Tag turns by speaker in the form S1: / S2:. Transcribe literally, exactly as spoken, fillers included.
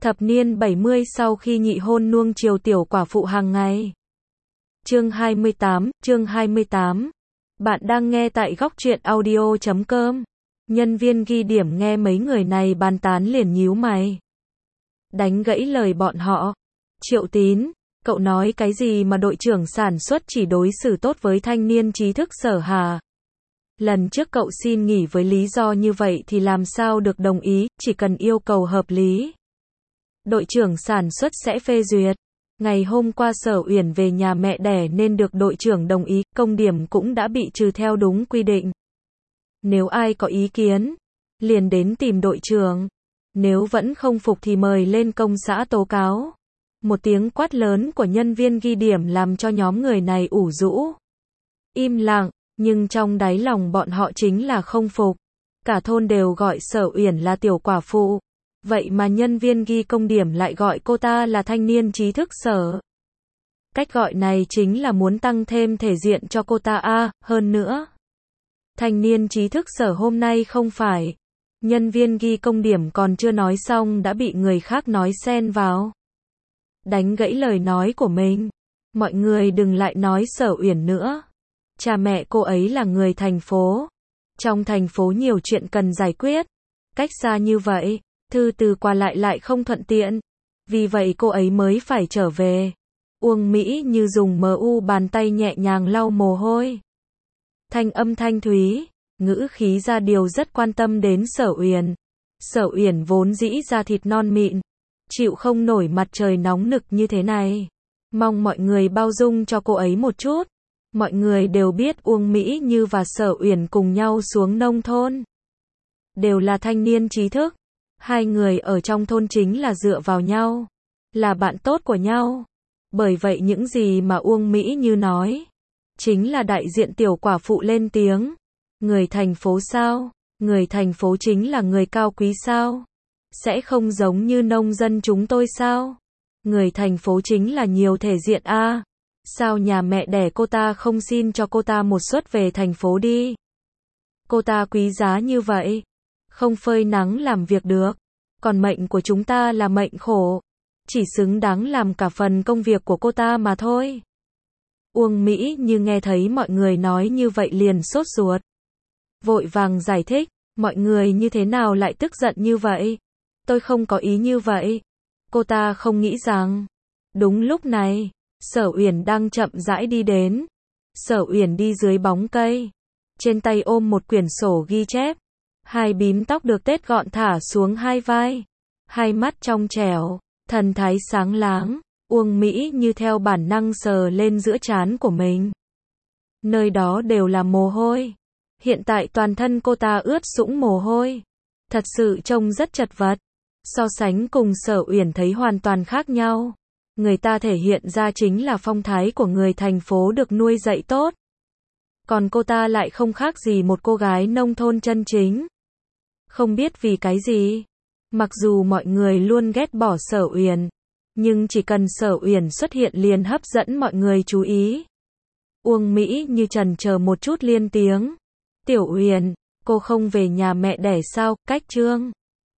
S1: Thập niên bảy mươi sau khi nhị hôn nuông chiều tiểu quả phụ hàng ngày. Chương hai mươi tám, chương hai mươi tám. Bạn đang nghe tại góc truyện audio chấm com. Nhân viên ghi điểm nghe mấy người này bàn tán liền nhíu mày. Đánh gãy lời bọn họ. Triệu Tín, cậu nói cái gì mà đội trưởng sản xuất chỉ đối xử tốt với thanh niên trí thức Sở hả? Lần trước cậu xin nghỉ với lý do như vậy thì làm sao được đồng ý, chỉ cần yêu cầu hợp lý. Đội trưởng sản xuất sẽ phê duyệt. Ngày hôm qua Sở Uyển về nhà mẹ đẻ nên được đội trưởng đồng ý, công điểm cũng đã bị trừ theo đúng quy định. Nếu ai có ý kiến, liền đến tìm đội trưởng. Nếu vẫn không phục thì mời lên công xã tố cáo. Một tiếng quát lớn của nhân viên ghi điểm làm cho nhóm người này ủ rũ. Im lặng, nhưng trong đáy lòng bọn họ chính là không phục. Cả thôn đều gọi Sở Uyển là tiểu quả phụ. Vậy mà nhân viên ghi công điểm lại gọi cô ta là thanh niên trí thức Sở. Cách gọi này chính là muốn tăng thêm thể diện cho cô ta a, à, hơn nữa. Thanh niên trí thức Sở hôm nay không phải. Nhân viên ghi công điểm còn chưa nói xong đã bị người khác nói xen vào. Đánh gãy lời nói của mình. Mọi người đừng lại nói Sở Uyển nữa. Cha mẹ cô ấy là người thành phố. Trong thành phố nhiều chuyện cần giải quyết. Cách xa như vậy, thư từ qua lại lại không thuận tiện. Vì vậy cô ấy mới phải trở về. Uông Mỹ Như dùng mờ u bàn tay nhẹ nhàng lau mồ hôi. Thanh âm thanh thúy, ngữ khí ra điều rất quan tâm đến Sở Uyển. Sở Uyển vốn dĩ da thịt non mịn, chịu không nổi mặt trời nóng nực như thế này. Mong mọi người bao dung cho cô ấy một chút. Mọi người đều biết Uông Mỹ Như và Sở Uyển cùng nhau xuống nông thôn. Đều là thanh niên trí thức. Hai người ở trong thôn chính là dựa vào nhau. Là bạn tốt của nhau. Bởi vậy những gì mà Uông Mỹ Như nói, chính là đại diện tiểu quả phụ lên tiếng. Người thành phố sao? Người thành phố chính là người cao quý sao? Sẽ không giống như nông dân chúng tôi sao? Người thành phố chính là nhiều thể diện a. À. Sao nhà mẹ đẻ cô ta không xin cho cô ta một suất về thành phố đi? Cô ta quý giá như vậy, không phơi nắng làm việc được. Còn mệnh của chúng ta là mệnh khổ, chỉ xứng đáng làm cả phần công việc của cô ta mà thôi. Uông Mỹ Như nghe thấy mọi người nói như vậy liền sốt ruột. Vội vàng giải thích, mọi người như thế nào lại tức giận như vậy? Tôi không có ý như vậy. Cô ta không nghĩ rằng. Đúng lúc này, Sở Uyển đang chậm rãi đi đến. Sở Uyển đi dưới bóng cây, trên tay ôm một quyển sổ ghi chép. Hai bím tóc được tết gọn thả xuống hai vai. Hai mắt trong trẻo, thần thái sáng láng. Uông Mỹ Như theo bản năng sờ lên giữa trán của mình. Nơi đó đều là mồ hôi. Hiện tại toàn thân cô ta ướt sũng mồ hôi. Thật sự trông rất chật vật. So sánh cùng Sở Uyển thấy hoàn toàn khác nhau. Người ta thể hiện ra chính là phong thái của người thành phố được nuôi dạy tốt. Còn cô ta lại không khác gì một cô gái nông thôn chân chính. Không biết vì cái gì. Mặc dù mọi người luôn ghét bỏ Sở Uyển, nhưng chỉ cần Sở Uyển xuất hiện liền hấp dẫn mọi người chú ý. Uông Mỹ Như chần chờ một chút liên tiếng. Tiểu Uyển, cô không về nhà mẹ đẻ sao? Cách Trương